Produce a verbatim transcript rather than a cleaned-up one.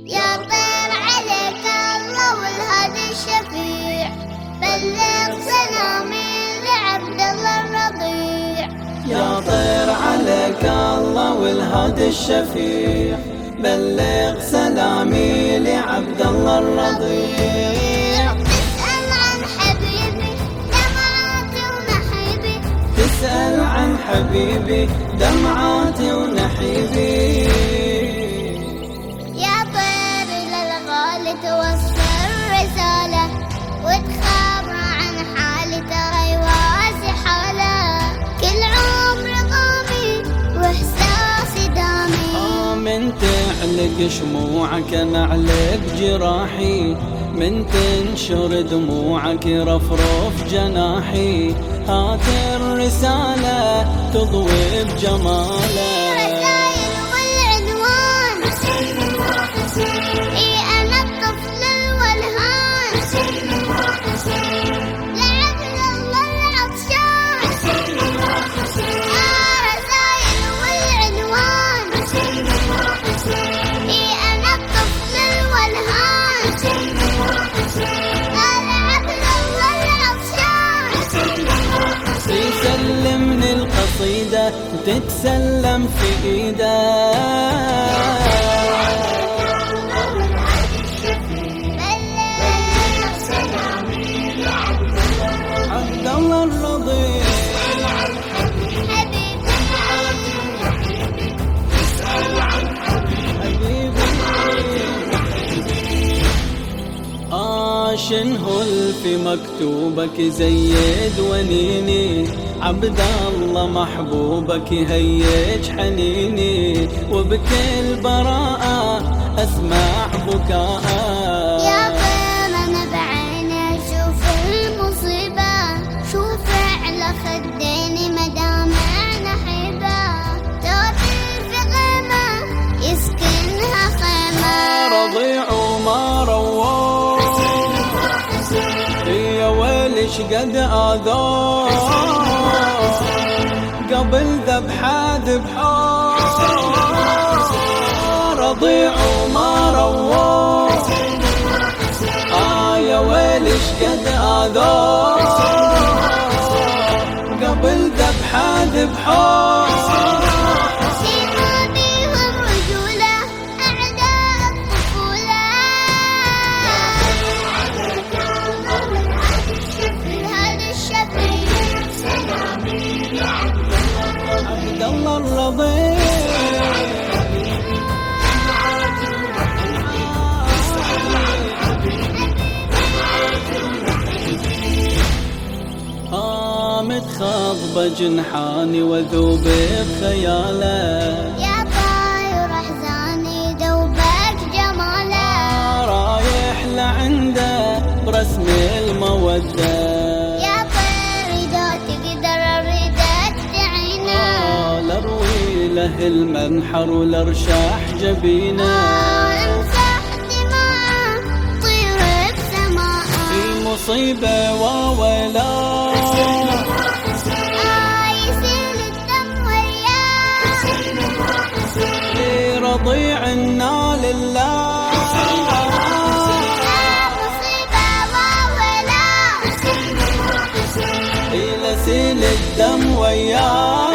يا طير عليك الله والهادي الشفيع، بلغ سلامي لعبد الله الرضيع. يا طير عليك الله والهادي الشفيع، بلغ سلامي لعبد الله الرضيع. تسأل عن حبيبي دمعاتي ونحيبي، تسأل عن حبيبي دمعاتي ونحيبي. يا طير للغالي توصل الرسالة، وتخبر عن حالي ترى يواسي حاله. كل عمري ضامي واحساسي دامي، آه من تعلق شموعك نعلق جراحي، من تنشر دموعك رفرف جناحي. هات الرسالة تضوي بجماله. رسايل والعنوان اي انا الطفل الولهان، لعبد الله العطشان. آه رسايل والعنوان اي انا الطفل الولهان، لعبد الله العطشان. يسلمني القصيدة وتتسلم في ايده. عبد الله الرضيع آه شنهو في مكتوبك زيد ونيني، عبد الله محبوبك يهيج حنيني، وبكل براءة أسمع بكاء. يا طير أنا بعيني أشوف المصيبة، شوف على خديني مدامع نحيبة. توتر في غيمة يسكنها خيمة، رضيع وما رواه يا ويلي شقد آذوه، قبل ذبحه ذبحوه. رضيع وما رواه آه يا ويلي شقد آذوه، قبل ذبحه ذبحوه. سيما بيهم رجولة أعداء الطفولة، الهادي الشفيع عبد الله الرضيع. آه متخاضبة جنحاني وذوب بخياله، يا طاير أحزاني دوبك جماله. آه رايح لعنده برسم المودة. يا طير إذا تقدر أريدك تعينه، آه لروي له المنحر ولرشح جبينه. آه امسح دماءه طير بسماءه، في مصيبة وويلاه آه يسيل الدم وياه. في رضيع النا لله. آه مصيبة وويلاه، إلى سيل الدم وياه.